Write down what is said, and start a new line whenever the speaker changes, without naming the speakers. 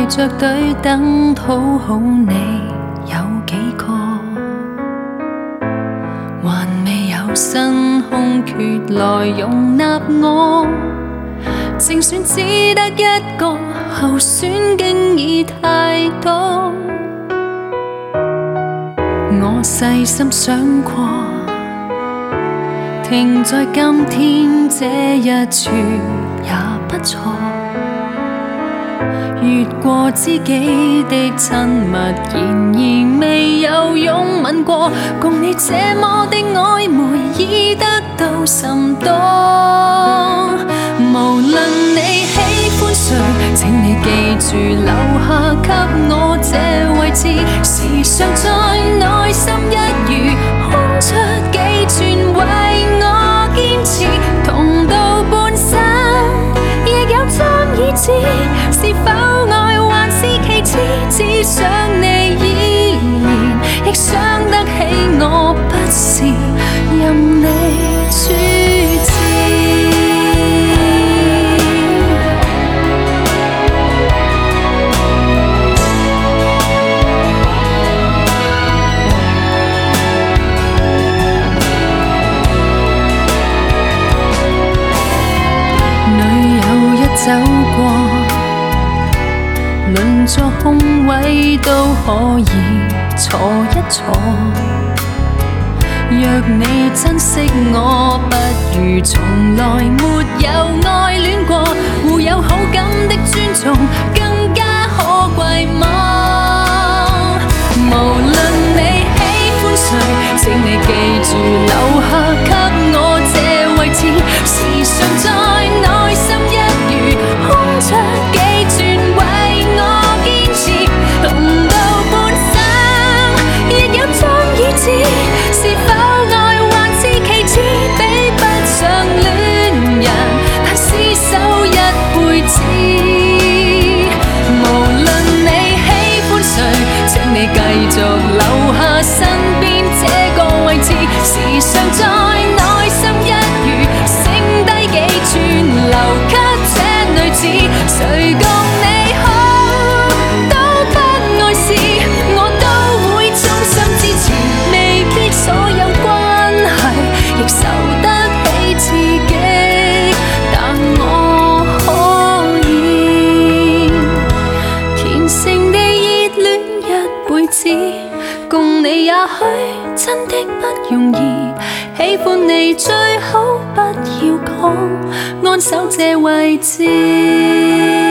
排着隊等討好你有幾個？還未有新空缺來容納我，正選只得一個，候選經已太多。我細心想過，停在今天這一處也不錯。越過知己的親密，然而未有擁吻過，共你這麼的曖昧已得到甚多。無論你喜歡誰，請你記住留下給我這位置，時常在內心一隅空出幾寸為我堅持，同到半生亦有張已知，是否愛還是其次，只想你依然亦想得起我，不是任你處置。走過，鄰座空位都可以坐一坐。若你珍惜我，不如從來沒有愛戀過。互有好感的尊重更加可貴嗎？無論你喜歡誰，請你記住留下給我這位置，時常在內心一隅空出幾寸為我堅持，同到半生亦有張已知，是否愛還是其次，比不上戀人，但廝守一輩子。無論你喜歡誰，請你繼續留下身邊這個位置，時常在內心一隅剩低幾寸留給這女子。誰共你好都不礙事，我都會衷心支持，未必所有關係亦受得起刺激，但我可以虔誠地熱戀一輩子。共你也許真的不容易，喜歡你最好不要講，安守這位置。